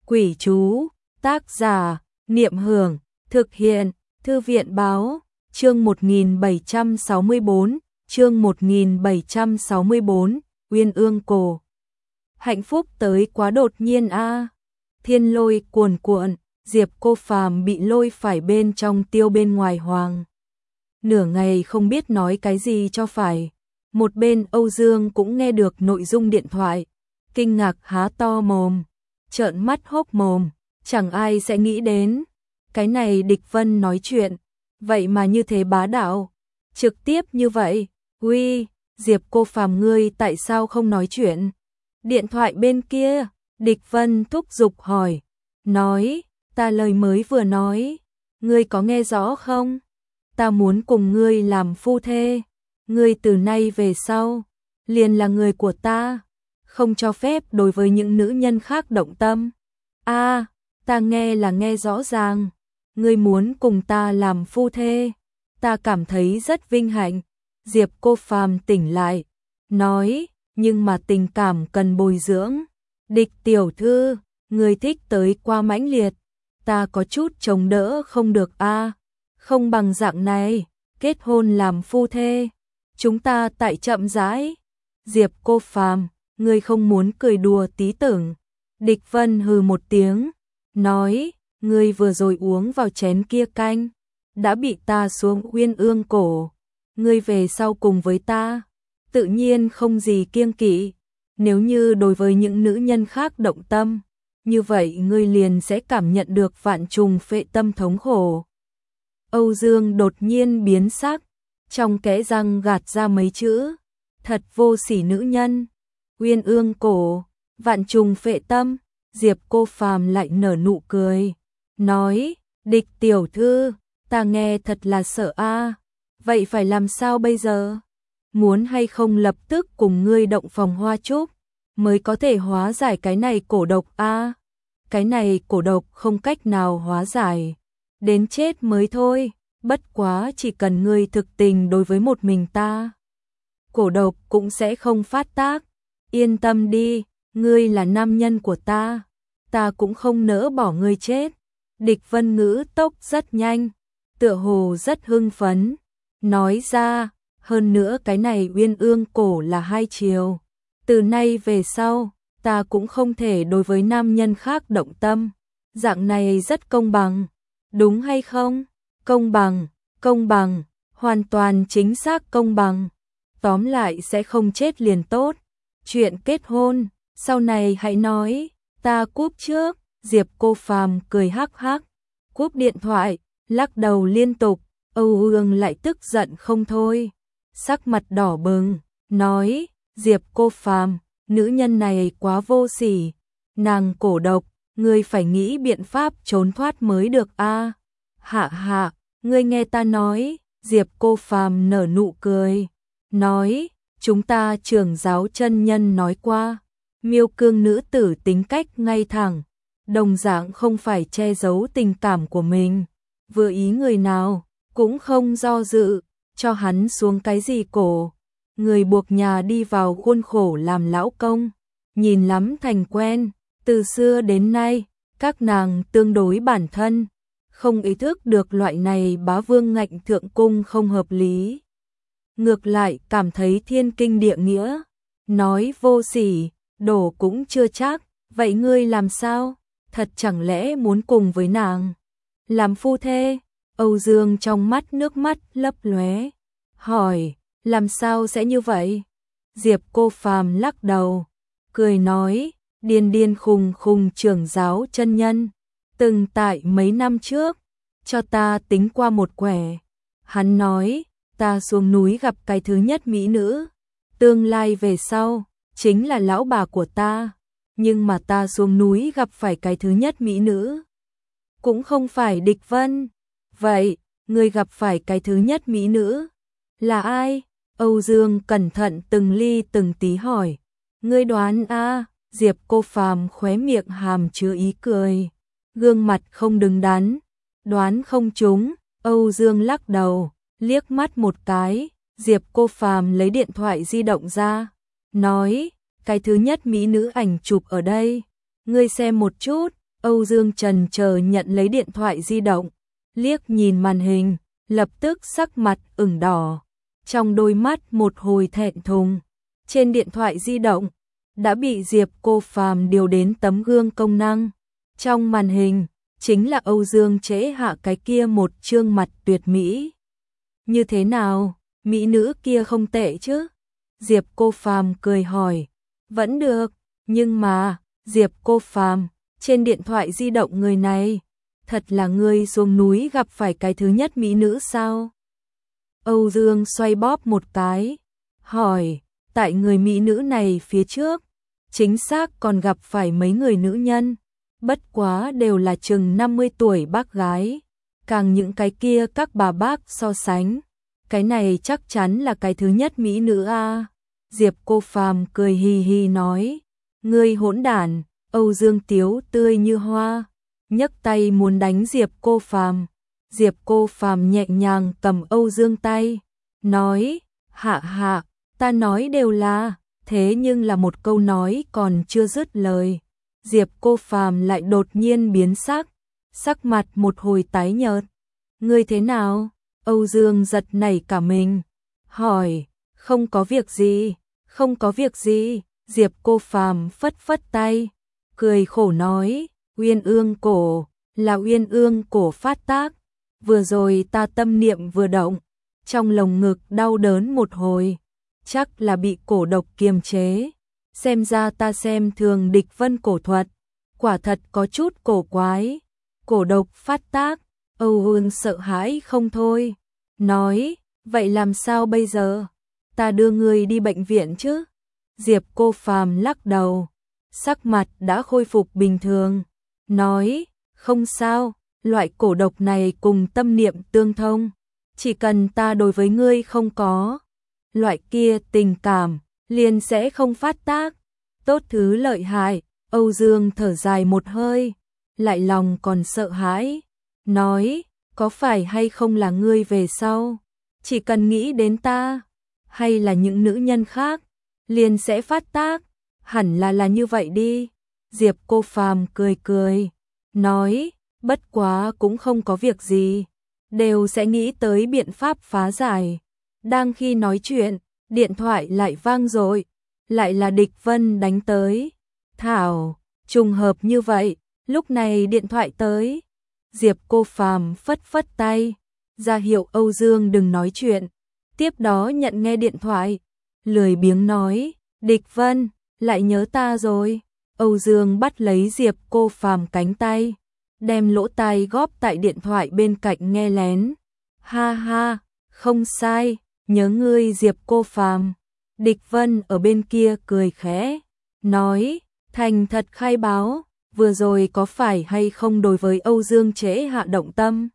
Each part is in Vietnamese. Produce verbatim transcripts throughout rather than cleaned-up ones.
Quỷ chú, tác giả, Niệm Hưởng, thực hiện, Thư viện báo, chương một nghìn bảy trăm sáu mươi tư, chương một nghìn bảy trăm sáu mươi tư, Uyên Ương Cổ. Hạnh phúc tới quá đột nhiên a. Thiên lôi cuồn cuộn, Diệp Cô Phàm bị lôi phải bên trong tiêu bên ngoài hoàng. Nửa ngày không biết nói cái gì cho phải. Một bên Âu Dương cũng nghe được nội dung điện thoại, kinh ngạc há to mồm, trợn mắt hốc mồm, chẳng ai sẽ nghĩ đến. Cái này Địch Vân nói chuyện, vậy mà như thế bá đạo, trực tiếp như vậy. Uy, Diệp Cô Phàm ngươi tại sao không nói chuyện? Điện thoại bên kia, Địch Vân thúc giục hỏi, nói, ta lời mới vừa nói, ngươi có nghe rõ không? Ta muốn cùng ngươi làm phu thê, ngươi từ nay về sau, liền là người của ta, không cho phép đối với những nữ nhân khác động tâm. A, à, ta nghe là nghe rõ ràng, ngươi muốn cùng ta làm phu thê, ta cảm thấy rất vinh hạnh. Diệp Cô Phàm tỉnh lại, nói, nhưng mà tình cảm cần bồi dưỡng. Địch tiểu thư, người thích tới quá mãnh liệt, ta có chút chống đỡ không được a. À, không bằng dạng này, kết hôn làm phu thê, chúng ta tại chậm rãi. Diệp Cô Phàm, ngươi không muốn cười đùa tí tưởng. Địch Vân hừ một tiếng, nói, ngươi vừa rồi uống vào chén kia canh, đã bị ta xuống Uyên Ương Cổ, ngươi về sau cùng với ta, tự nhiên không gì kiêng kỵ. Nếu như đối với những nữ nhân khác động tâm, như vậy ngươi liền sẽ cảm nhận được vạn trùng phệ tâm thống khổ. Âu Dương đột nhiên biến sắc, trong kẽ răng gạt ra mấy chữ, thật vô sỉ nữ nhân. Uyên Ương Cổ, vạn trùng phệ tâm. Diệp Cô Phàm lại nở nụ cười, nói, Địch tiểu thư, ta nghe thật là sợ a. À. Vậy phải làm sao bây giờ? Muốn hay không lập tức cùng ngươi động phòng hoa trúc, mới có thể hóa giải cái này cổ độc a. À. Cái này cổ độc không cách nào hóa giải, đến chết mới thôi, bất quá chỉ cần ngươi thực tình đối với một mình ta, cổ độc cũng sẽ không phát tác. Yên tâm đi, ngươi là nam nhân của ta, ta cũng không nỡ bỏ ngươi chết. Địch Vân ngữ tốc rất nhanh, tựa hồ rất hưng phấn, nói ra, hơn nữa cái này Uyên Ương Cổ là hai chiều, từ nay về sau, ta cũng không thể đối với nam nhân khác động tâm, dạng này rất công bằng, đúng hay không? Công bằng, công bằng, hoàn toàn chính xác công bằng, tóm lại sẽ không chết liền tốt. Chuyện kết hôn, sau này hãy nói, ta cúp trước. Diệp Cô Phàm cười hắc hắc, cúp điện thoại, lắc đầu liên tục. Âu Dương lại tức giận không thôi, sắc mặt đỏ bừng, nói, Diệp Cô Phàm, nữ nhân này quá vô sỉ, nàng cổ độc, ngươi phải nghĩ biện pháp trốn thoát mới được a. À. Hạ hạ, ngươi nghe ta nói. Diệp Cô Phàm nở nụ cười, nói, chúng ta trưởng giáo chân nhân nói qua, Miêu Cương nữ tử tính cách ngay thẳng, đồng dạng không phải che giấu tình cảm của mình, vừa ý người nào cũng không do dự, cho hắn xuống cái gì cổ, người buộc nhà đi vào khuôn khổ làm lão công, nhìn lắm thành quen, từ xưa đến nay, các nàng tương đối bản thân, không ý thức được loại này bá vương ngạnh thượng cung không hợp lý. Ngược lại cảm thấy thiên kinh địa nghĩa, nói vô sỉ, đổ cũng chưa chắc, vậy ngươi làm sao? Thật chẳng lẽ muốn cùng với nàng làm phu thê? Âu Dương trong mắt nước mắt lấp lóe, hỏi, làm sao sẽ như vậy? Diệp Cô Phàm lắc đầu, cười nói, điên điên khùng khùng trưởng giáo chân nhân, từng tại mấy năm trước, cho ta tính qua một quẻ. Hắn nói, ta xuống núi gặp cái thứ nhất mỹ nữ, tương lai về sau, chính là lão bà của ta, nhưng mà ta xuống núi gặp phải cái thứ nhất mỹ nữ, cũng không phải Địch Vân. Vậy, ngươi gặp phải cái thứ nhất mỹ nữ, là ai? Âu Dương cẩn thận từng ly từng tí hỏi, ngươi đoán a. À? Diệp Cô Phàm khóe miệng hàm chứa ý cười, gương mặt không đứng đắn, đoán không trúng. Âu Dương lắc đầu, liếc mắt một cái. Diệp Cô Phàm lấy điện thoại di động ra, nói, cái thứ nhất mỹ nữ ảnh chụp ở đây, ngươi xem một chút. Âu Dương chần chờ nhận lấy điện thoại di động, liếc nhìn màn hình, lập tức sắc mặt ửng đỏ, trong đôi mắt một hồi thẹn thùng. Trên điện thoại di động đã bị Diệp Cô Phàm điều đến tấm gương công năng. Trong màn hình chính là Âu Dương Trễ Hạ cái kia một trương mặt tuyệt mỹ. Như thế nào, mỹ nữ kia không tệ chứ? Diệp Cô Phàm cười hỏi. Vẫn được, nhưng mà, Diệp Cô Phàm, trên điện thoại di động người này, thật là ngươi xuống núi gặp phải cái thứ nhất mỹ nữ sao? Âu Dương xoay bóp một cái, hỏi, tại người mỹ nữ này phía trước, chính xác còn gặp phải mấy người nữ nhân, bất quá đều là chừng năm mươi tuổi bác gái, càng những cái kia các bà bác so sánh, cái này chắc chắn là cái thứ nhất mỹ nữ a. Diệp Cô Phàm cười hì hì nói, ngươi hỗn đản. Âu Dương tiếu tươi như hoa, nhấc tay muốn đánh Diệp Cô Phàm. Diệp Cô Phàm nhẹ nhàng cầm Âu Dương tay, nói, hạ hạ, ta nói đều là, thế nhưng là một câu nói còn chưa dứt lời. Diệp Cô Phàm lại đột nhiên biến sắc, sắc mặt một hồi tái nhợt. Ngươi thế nào? Âu Dương giật nảy cả mình, hỏi, không có việc gì, không có việc gì. Diệp Cô Phàm phất phất tay, cười khổ nói, Uyên Ương cổ, là Uyên Ương cổ phát tác, vừa rồi ta tâm niệm vừa động, trong lồng ngực đau đớn một hồi, chắc là bị cổ độc kiềm chế, xem ra ta xem thường Địch Vân cổ thuật, quả thật có chút cổ quái, cổ độc phát tác. Âu Dương sợ hãi không thôi, nói, vậy làm sao bây giờ, ta đưa người đi bệnh viện chứ? Diệp Cô Phàm lắc đầu, sắc mặt đã khôi phục bình thường, nói, không sao, loại cổ độc này cùng tâm niệm tương thông, chỉ cần ta đối với ngươi không có loại kia tình cảm, liền sẽ không phát tác, tốt thứ lợi hại. Âu Dương thở dài một hơi, lại lòng còn sợ hãi, nói, có phải hay không là ngươi về sau, chỉ cần nghĩ đến ta, hay là những nữ nhân khác, liền sẽ phát tác, hẳn là là như vậy đi. Diệp Cô Phàm cười cười, nói, bất quá cũng không có việc gì, đều sẽ nghĩ tới biện pháp phá giải. Đang khi nói chuyện, điện thoại lại vang rồi, lại là Địch Vân đánh tới. Thảo, trùng hợp như vậy, lúc này điện thoại tới. Diệp Cô Phàm phất phất tay, ra hiệu Âu Dương đừng nói chuyện, tiếp đó nhận nghe điện thoại, lười biếng nói, Địch Vân, lại nhớ ta rồi. Âu Dương bắt lấy Diệp Cô Phàm cánh tay, đem lỗ tai góp tại điện thoại bên cạnh nghe lén. Ha ha, không sai, nhớ ngươi Diệp Cô Phàm. Địch Vân ở bên kia cười khẽ, nói, thành thật khai báo, vừa rồi có phải hay không đối với Âu Dương Trễ Hạ động tâm?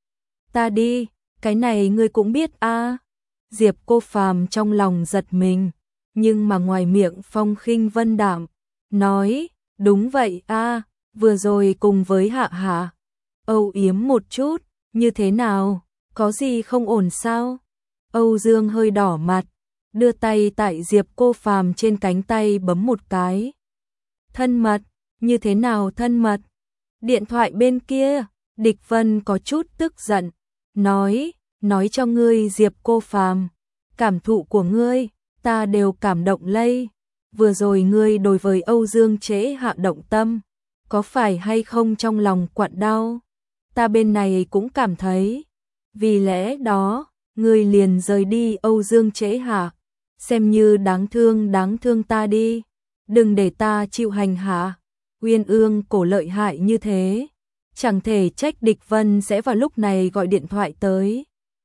Ta đi, cái này ngươi cũng biết a. À. Diệp Cô Phàm trong lòng giật mình, nhưng mà ngoài miệng phong khinh vân đạm, nói, đúng vậy a, à, vừa rồi cùng với Hạ Hạ, âu yếm một chút, như thế nào, có gì không ổn sao? Âu Dương hơi đỏ mặt, đưa tay tại Diệp Cô Phàm trên cánh tay bấm một cái. Thân mật, như thế nào thân mật? Điện thoại bên kia, Địch Vân có chút tức giận, nói, nói cho ngươi Diệp Cô Phàm, cảm thụ của ngươi, ta đều cảm động lây. Vừa rồi ngươi đối với Âu Dương Trễ Hạ động tâm, có phải hay không trong lòng quặn đau? Ta bên này cũng cảm thấy. Vì lẽ đó, ngươi liền rời đi Âu Dương Trễ Hạ, xem như đáng thương đáng thương ta đi, đừng để ta chịu hành hạ. Uyên Ương cổ lợi hại như thế, chẳng thể trách Địch Vân sẽ vào lúc này gọi điện thoại tới.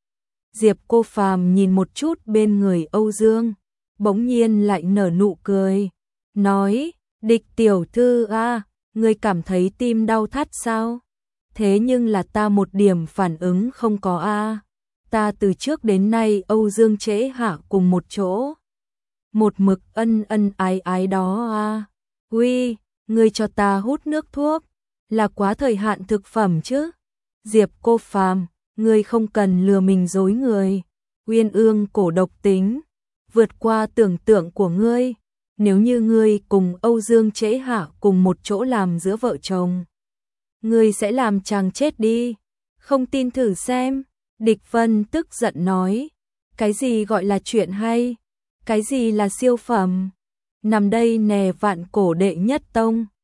Diệp Cô Phàm nhìn một chút bên người Âu Dương, bỗng nhiên lại nở nụ cười, nói, Địch tiểu thư a, ngươi cảm thấy tim đau thắt sao? Thế nhưng là ta một điểm phản ứng không có a. Ta từ trước đến nay Âu Dương Trễ Hạ cùng một chỗ, một mực ân ân ái ái đó a. Uy, ngươi cho ta hút nước thuốc, là quá thời hạn thực phẩm chứ? Diệp Cô Phàm, ngươi không cần lừa mình dối người. Uyên Ương cổ độc tính, vượt qua tưởng tượng của ngươi. Nếu như ngươi cùng Âu Dương Trễ Hạ cùng một chỗ làm giữa vợ chồng, Ngươi sẽ làm chàng chết đi. Không tin thử xem. Địch Vân tức giận nói. Cái gì gọi là chuyện hay? Cái gì là siêu phẩm? Nằm đây nè vạn cổ đệ nhất tông.